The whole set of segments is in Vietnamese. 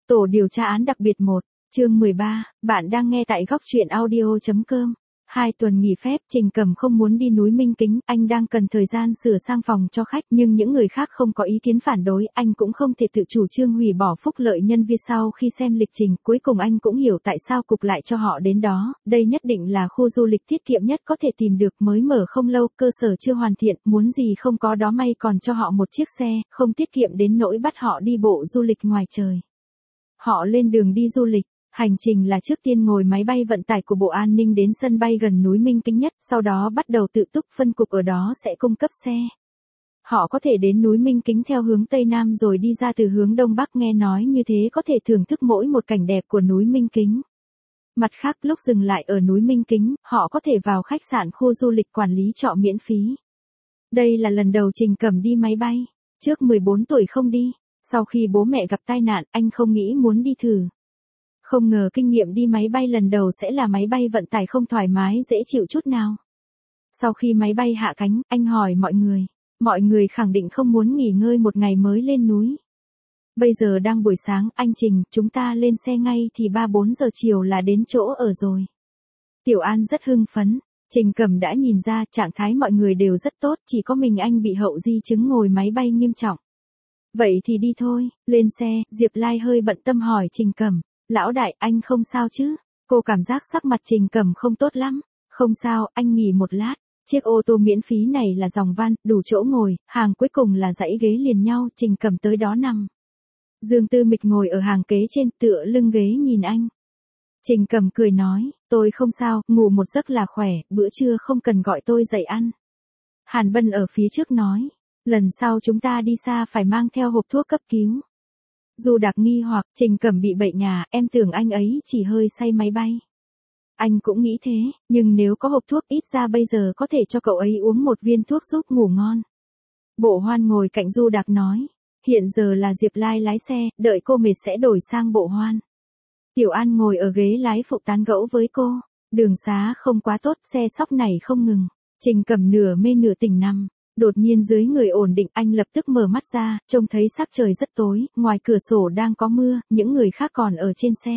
Tổ điều tra án đặc biệt 1, chương 13, bạn đang nghe tại góc truyện audio.com. 2 tuần nghỉ phép, Trình Cẩm không muốn đi núi Minh Kính, anh đang cần thời gian sửa sang phòng cho khách, nhưng những người khác không có ý kiến phản đối, anh cũng không thể tự chủ trương hủy bỏ phúc lợi nhân viên. Sau khi xem lịch trình, cuối cùng anh cũng hiểu tại sao cục lại cho họ đến đó, đây nhất định là khu du lịch tiết kiệm nhất có thể tìm được, mới mở không lâu, cơ sở chưa hoàn thiện, muốn gì không có đó, may còn cho họ một chiếc xe, không tiết kiệm đến nỗi bắt họ đi bộ du lịch ngoài trời. Họ lên đường đi du lịch. Hành trình là trước tiên ngồi máy bay vận tải của Bộ An ninh đến sân bay gần núi Minh Kính nhất, sau đó bắt đầu tự túc, phân cục ở đó sẽ cung cấp xe. Họ có thể đến núi Minh Kính theo hướng Tây Nam rồi đi ra từ hướng Đông Bắc, nghe nói như thế có thể thưởng thức mỗi một cảnh đẹp của núi Minh Kính. Mặt khác, lúc dừng lại ở núi Minh Kính, họ có thể vào khách sạn khu du lịch quản lý trọ miễn phí. Đây là lần đầu Trình Cẩm đi máy bay, trước 14 tuổi không đi, sau khi bố mẹ gặp tai nạn, anh không nghĩ muốn đi thử. Không ngờ kinh nghiệm đi máy bay lần đầu sẽ là máy bay vận tải không thoải mái dễ chịu chút nào. Sau khi máy bay hạ cánh, anh hỏi mọi người khẳng định không muốn nghỉ ngơi một ngày mới lên núi. Bây giờ đang buổi sáng, anh Trình, chúng ta lên xe ngay thì 3-4 giờ chiều là đến chỗ ở rồi. Tiểu An rất hưng phấn, Trình Cẩm đã nhìn ra trạng thái mọi người đều rất tốt, chỉ có mình anh bị hậu di chứng ngồi máy bay nghiêm trọng. Vậy thì đi thôi, lên xe, Diệp Lai hơi bận tâm hỏi Trình Cẩm. Lão đại, anh không sao chứ? Cô cảm giác sắc mặt Trình Cẩm không tốt lắm. Không sao, anh nghỉ một lát. Chiếc ô tô miễn phí này là dòng van, đủ chỗ ngồi, hàng cuối cùng là dãy ghế liền nhau, Trình Cẩm tới đó nằm. Dương Tư Mịch ngồi ở hàng kế trên, tựa lưng ghế nhìn anh. Trình Cẩm cười nói, tôi không sao, ngủ một giấc là khỏe, bữa trưa không cần gọi tôi dậy ăn. Hàn Bân ở phía trước nói, lần sau chúng ta đi xa phải mang theo hộp thuốc cấp cứu. Du Đạc nghi hoặc, Trình Cẩm bị bệnh nhà, em tưởng anh ấy chỉ hơi say máy bay. Anh cũng nghĩ thế, nhưng nếu có hộp thuốc ít ra bây giờ có thể cho cậu ấy uống một viên thuốc giúp ngủ ngon. Bộ Hoan ngồi cạnh Du Đạc nói, hiện giờ là Diệp Lai lái xe, đợi cô mệt sẽ đổi sang Bộ Hoan. Tiểu An ngồi ở ghế lái phụ tán gẫu với cô, đường xá không quá tốt, xe sóc này không ngừng. Trình Cẩm nửa mê nửa tỉnh nằm. Đột nhiên dưới người ổn định, anh lập tức mở mắt ra, trông thấy sắc trời rất tối, ngoài cửa sổ đang có mưa, những người khác còn ở trên xe.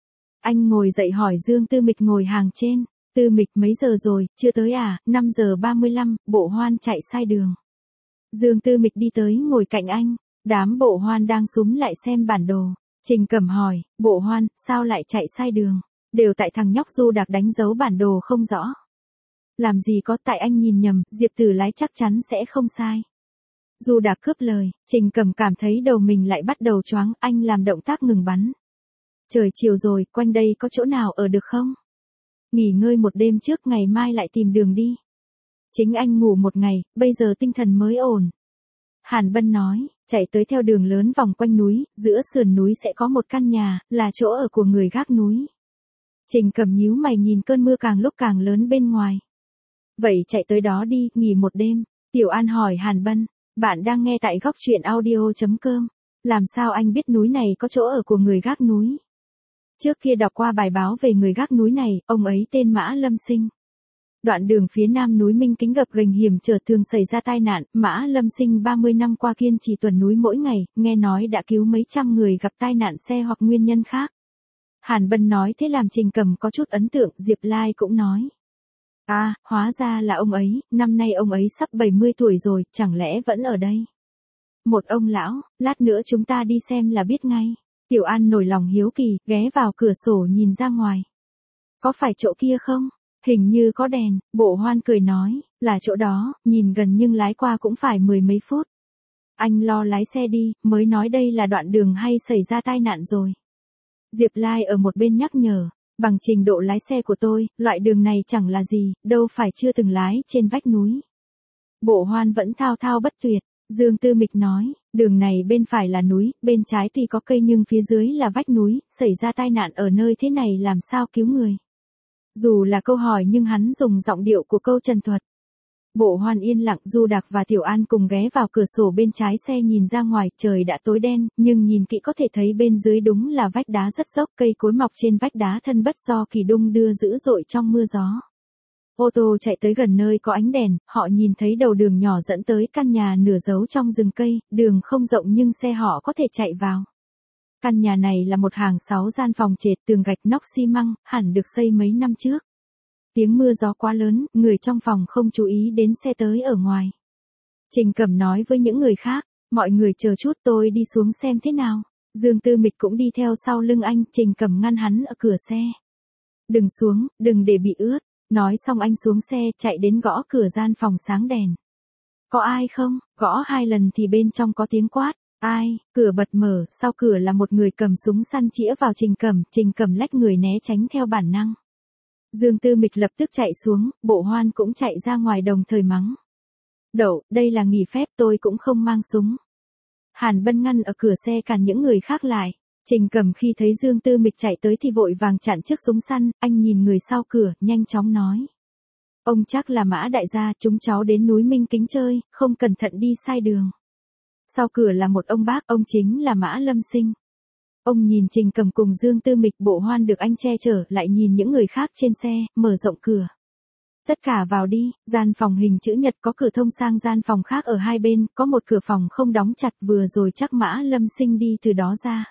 Anh ngồi dậy hỏi Dương Tư Mịch ngồi hàng trên, Tư Mịch mấy giờ rồi, chưa tới à, 5 giờ 35, Bộ Hoan chạy sai đường. Dương Tư Mịch đi tới ngồi cạnh anh, đám Bộ Hoan đang súm lại xem bản đồ. Trình Cẩm hỏi, Bộ Hoan, sao lại chạy sai đường? Đều tại thằng nhóc Du Đạc đánh dấu bản đồ không rõ. Làm gì có, tại anh nhìn nhầm, Diệp Tử lái chắc chắn sẽ không sai. Du Đạc cướp lời, Trình Cẩm cảm thấy đầu mình lại bắt đầu choáng, anh làm động tác ngừng bắn. Trời chiều rồi, quanh đây có chỗ nào ở được không? Nghỉ ngơi một đêm trước, ngày mai lại tìm đường đi. Chính anh ngủ một ngày, bây giờ tinh thần mới ổn. Hàn Bân nói, chạy tới theo đường lớn vòng quanh núi, giữa sườn núi sẽ có một căn nhà, là chỗ ở của người gác núi. Trình Cẩm nhíu mày nhìn cơn mưa càng lúc càng lớn bên ngoài. Vậy chạy tới đó đi, nghỉ một đêm. Tiểu An hỏi Hàn Bân, bạn đang nghe tại góc truyện audio.com. Làm sao anh biết núi này có chỗ ở của người gác núi? Trước kia đọc qua bài báo về người gác núi này, ông ấy tên Mã Lâm Sinh. Đoạn đường phía nam núi Minh Kính gập ghềnh hiểm trở, thường xảy ra tai nạn, Mã Lâm Sinh 30 năm qua kiên trì tuần núi mỗi ngày, nghe nói đã cứu mấy trăm người gặp tai nạn xe hoặc nguyên nhân khác. Hàn Bân nói thế làm Trình Cẩm có chút ấn tượng, Diệp Lai cũng nói. À, hóa ra là ông ấy, năm nay ông ấy sắp 70 tuổi rồi, chẳng lẽ vẫn ở đây? Một ông lão, lát nữa chúng ta đi xem là biết ngay. Tiểu An nổi lòng hiếu kỳ, ghé vào cửa sổ nhìn ra ngoài. Có phải chỗ kia không? Hình như có đèn, Bộ Hoan cười nói, là chỗ đó, nhìn gần nhưng lái qua cũng phải 10 mấy phút. Anh lo lái xe đi, mới nói đây là đoạn đường hay xảy ra tai nạn rồi. Diệp Lai ở một bên nhắc nhở. Bằng trình độ lái xe của tôi, loại đường này chẳng là gì, đâu phải chưa từng lái trên vách núi. Bộ Hoan vẫn thao thao bất tuyệt, Dương Tư Mịch nói, đường này bên phải là núi, bên trái tuy có cây nhưng phía dưới là vách núi, xảy ra tai nạn ở nơi thế này làm sao cứu người. Dù là câu hỏi nhưng hắn dùng giọng điệu của câu trần thuật. Bộ Hoan yên lặng, Du Đạc và Tiểu An cùng ghé vào cửa sổ bên trái xe nhìn ra ngoài, trời đã tối đen, nhưng nhìn kỹ có thể thấy bên dưới đúng là vách đá rất dốc, cây cối mọc trên vách đá thân bất do kỳ đung đưa dữ dội trong mưa gió. Ô tô chạy tới gần nơi có ánh đèn, họ nhìn thấy đầu đường nhỏ dẫn tới căn nhà nửa giấu trong rừng cây, đường không rộng nhưng xe họ có thể chạy vào. Căn nhà này là một hàng 6 gian phòng trệt tường gạch nóc xi măng, hẳn được xây mấy năm trước. Tiếng mưa gió quá lớn, người trong phòng không chú ý đến xe tới ở ngoài. Trình Cẩm nói với những người khác, mọi người chờ chút tôi đi xuống xem thế nào. Dương Tư Mịch cũng đi theo sau lưng anh, Trình Cẩm ngăn hắn ở cửa xe. Đừng xuống, đừng để bị ướt. Nói xong anh xuống xe, chạy đến gõ cửa gian phòng sáng đèn. Có ai không? Gõ 2 lần thì bên trong có tiếng quát. Ai? Cửa bật mở, sau cửa là một người cầm súng săn chĩa vào Trình Cẩm lách người né tránh theo bản năng. Dương Tư Mịch lập tức chạy xuống, Bộ Hoan cũng chạy ra ngoài đồng thời mắng. Đậu, đây là nghỉ phép tôi cũng không mang súng. Hàn Bân ngăn ở cửa xe cản những người khác lại. Trình Cẩm khi thấy Dương Tư Mịch chạy tới thì vội vàng chặn trước súng săn, anh nhìn người sau cửa, nhanh chóng nói. Ông chắc là Mã đại gia, chúng cháu đến núi Minh Kính chơi, không cẩn thận đi sai đường. Sau cửa là một ông bác, ông chính là Mã Lâm Sinh. Ông nhìn Trình Cẩm cùng Dương Tư Mịch, Bộ Hoan được anh che chở, lại nhìn những người khác trên xe, mở rộng cửa. Tất cả vào đi, gian phòng hình chữ nhật có cửa thông sang gian phòng khác ở hai bên, có một cửa phòng không đóng chặt, vừa rồi chắc Mã Lâm Sinh đi từ đó ra.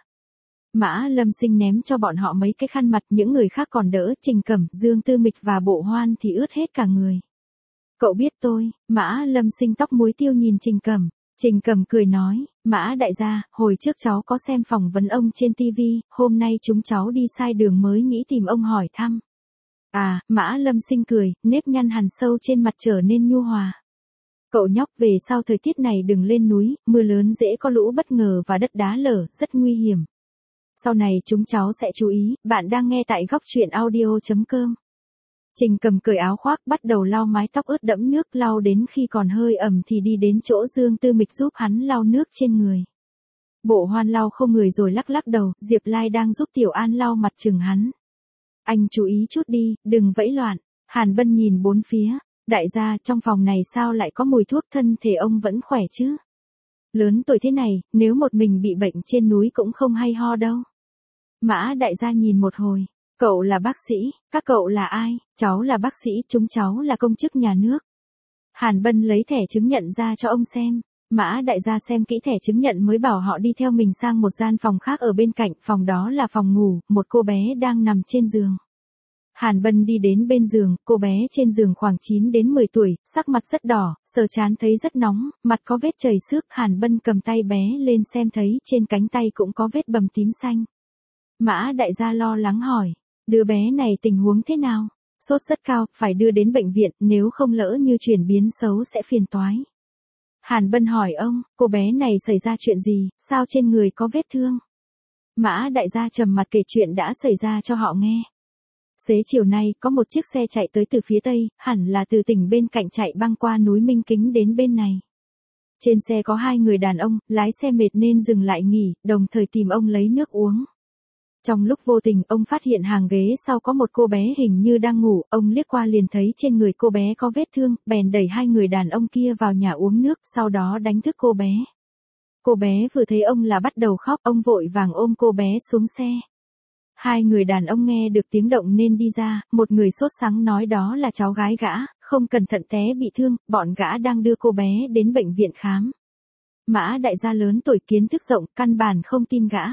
Mã Lâm Sinh ném cho bọn họ mấy cái khăn mặt, những người khác còn đỡ, Trình Cẩm, Dương Tư Mịch và Bộ Hoan thì ướt hết cả người. Cậu biết tôi, Mã Lâm Sinh tóc muối tiêu nhìn Trình Cẩm. Trình Cẩm cười nói, Mã đại gia, hồi trước cháu có xem phỏng vấn ông trên TV, hôm nay chúng cháu đi sai đường mới nghĩ tìm ông hỏi thăm. À, Mã Lâm Sinh cười, nếp nhăn hằn sâu trên mặt trở nên nhu hòa. Cậu nhóc, về sau thời tiết này đừng lên núi, mưa lớn dễ có lũ bất ngờ và đất đá lở, rất nguy hiểm. Sau này chúng cháu sẽ chú ý, bạn đang nghe tại góc truyện audio.com. Trình Cẩm cởi áo khoác, bắt đầu lau mái tóc ướt đẫm nước, lau đến khi còn hơi ẩm thì đi đến chỗ Dương Tư Mịch giúp hắn lau nước trên người. Bộ Hoan lau không người rồi lắc lắc đầu, Diệp Lai đang giúp Tiểu An lau mặt chừng hắn. Anh chú ý chút đi, đừng vẫy loạn. Hàn Bân nhìn bốn phía, đại gia, trong phòng này sao lại có mùi thuốc, thân thể ông vẫn khỏe chứ? Lớn tuổi thế này, nếu một mình bị bệnh trên núi cũng không hay ho đâu. Mã đại gia nhìn một hồi. Cậu là bác sĩ, các cậu là ai? Cháu là bác sĩ, chúng cháu là công chức nhà nước. Hàn Bân lấy thẻ chứng nhận ra cho ông xem. Mã đại gia xem kỹ thẻ chứng nhận mới bảo họ đi theo mình sang một gian phòng khác ở bên cạnh, phòng đó là phòng ngủ, một cô bé đang nằm trên giường. Hàn Bân đi đến bên giường, cô bé trên giường khoảng 9 đến 10 tuổi, sắc mặt rất đỏ, sờ trán thấy rất nóng, mặt có vết chảy xước. Hàn Bân cầm tay bé lên xem thấy trên cánh tay cũng có vết bầm tím xanh. Mã đại gia lo lắng hỏi, đứa bé này tình huống thế nào? Sốt rất cao, phải đưa đến bệnh viện, nếu không lỡ như chuyển biến xấu sẽ phiền toái. Hàn Bân hỏi ông, cô bé này xảy ra chuyện gì, sao trên người có vết thương? Mã đại gia trầm mặt kể chuyện đã xảy ra cho họ nghe. Xế chiều nay, có một chiếc xe chạy tới từ phía tây, hẳn là từ tỉnh bên cạnh chạy băng qua núi Minh Kính đến bên này. Trên xe có 2 người đàn ông, lái xe mệt nên dừng lại nghỉ, đồng thời tìm ông lấy nước uống. Trong lúc vô tình, ông phát hiện hàng ghế sau có một cô bé hình như đang ngủ, ông liếc qua liền thấy trên người cô bé có vết thương, bèn đẩy 2 người đàn ông kia vào nhà uống nước, sau đó đánh thức cô bé. Cô bé vừa thấy ông là bắt đầu khóc, ông vội vàng ôm cô bé xuống xe. 2 người đàn ông nghe được tiếng động nên đi ra, một người sốt sắng nói đó là cháu gái gã, không cẩn thận té bị thương, bọn gã đang đưa cô bé đến bệnh viện khám. Mã đại gia lớn tuổi kiến thức rộng, căn bản không tin gã.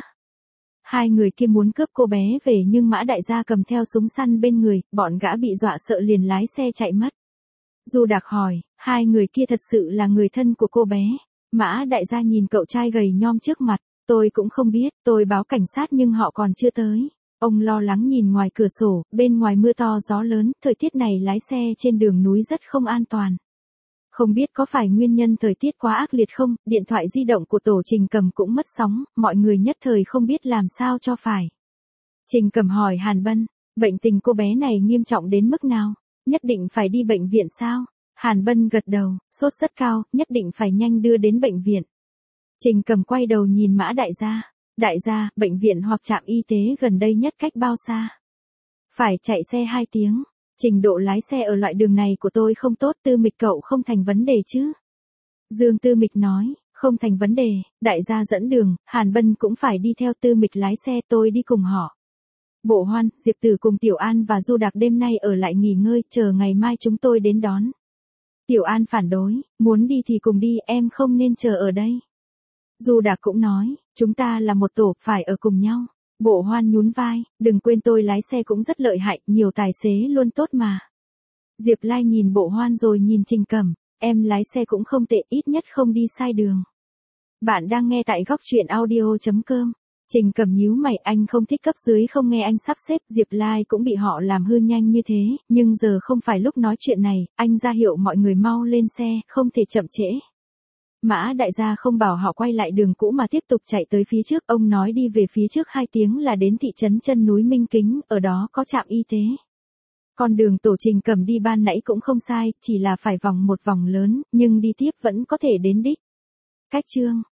2 người kia muốn cướp cô bé về nhưng Mã đại gia cầm theo súng săn bên người, bọn gã bị dọa sợ liền lái xe chạy mất. Du Đạc hỏi, 2 người kia thật sự là người thân của cô bé? Mã đại gia nhìn cậu trai gầy nhom trước mặt, tôi cũng không biết, tôi báo cảnh sát nhưng họ còn chưa tới. Ông lo lắng nhìn ngoài cửa sổ, bên ngoài mưa to gió lớn, thời tiết này lái xe trên đường núi rất không an toàn. Không biết có phải nguyên nhân thời tiết quá ác liệt không, điện thoại di động của tổ Trình Cẩm cũng mất sóng, mọi người nhất thời không biết làm sao cho phải. Trình Cẩm hỏi Hàn Bân, bệnh tình cô bé này nghiêm trọng đến mức nào? Nhất định phải đi bệnh viện sao? Hàn Bân gật đầu, sốt rất cao, nhất định phải nhanh đưa đến bệnh viện. Trình Cẩm quay đầu nhìn Mã đại gia. Đại gia, bệnh viện hoặc trạm y tế gần đây nhất cách bao xa? Phải chạy xe 2 tiếng. Trình độ lái xe ở loại đường này của tôi không tốt, Tư Mịch cậu không thành vấn đề chứ? Dương Tư Mịch nói, không thành vấn đề, đại gia dẫn đường, Hàn Bân cũng phải đi theo Tư Mịch lái xe, tôi đi cùng họ. Bộ Hoan, Diệp Tử cùng Tiểu An và Du Đạc đêm nay ở lại nghỉ ngơi, chờ ngày mai chúng tôi đến đón. Tiểu An phản đối, muốn đi thì cùng đi, em không nên chờ ở đây. Du Đạc cũng nói, Chúng ta là một tổ, phải ở cùng nhau. Bộ Hoan nhún vai, đừng quên tôi lái xe cũng rất lợi hại, nhiều tài xế luôn tốt mà. Diệp Lai nhìn Bộ Hoan rồi nhìn Trình Cẩm, em lái xe cũng không tệ, ít nhất không đi sai đường. Bạn đang nghe tại góc truyện audio.com. Trình Cẩm nhíu mày, anh không thích cấp dưới không nghe anh sắp xếp, Diệp Lai cũng bị họ làm hư nhanh như thế, nhưng giờ không phải lúc nói chuyện này, anh ra hiệu mọi người mau lên xe, không thể chậm trễ. Mã đại gia không bảo họ quay lại đường cũ mà tiếp tục chạy tới phía trước, ông nói đi về phía trước 2 tiếng là đến thị trấn chân núi Minh Kính, ở đó có trạm y tế. Con đường tổ Trình Cẩm đi ban nãy cũng không sai, chỉ là phải vòng một vòng lớn, nhưng đi tiếp vẫn có thể đến đích. Cách chương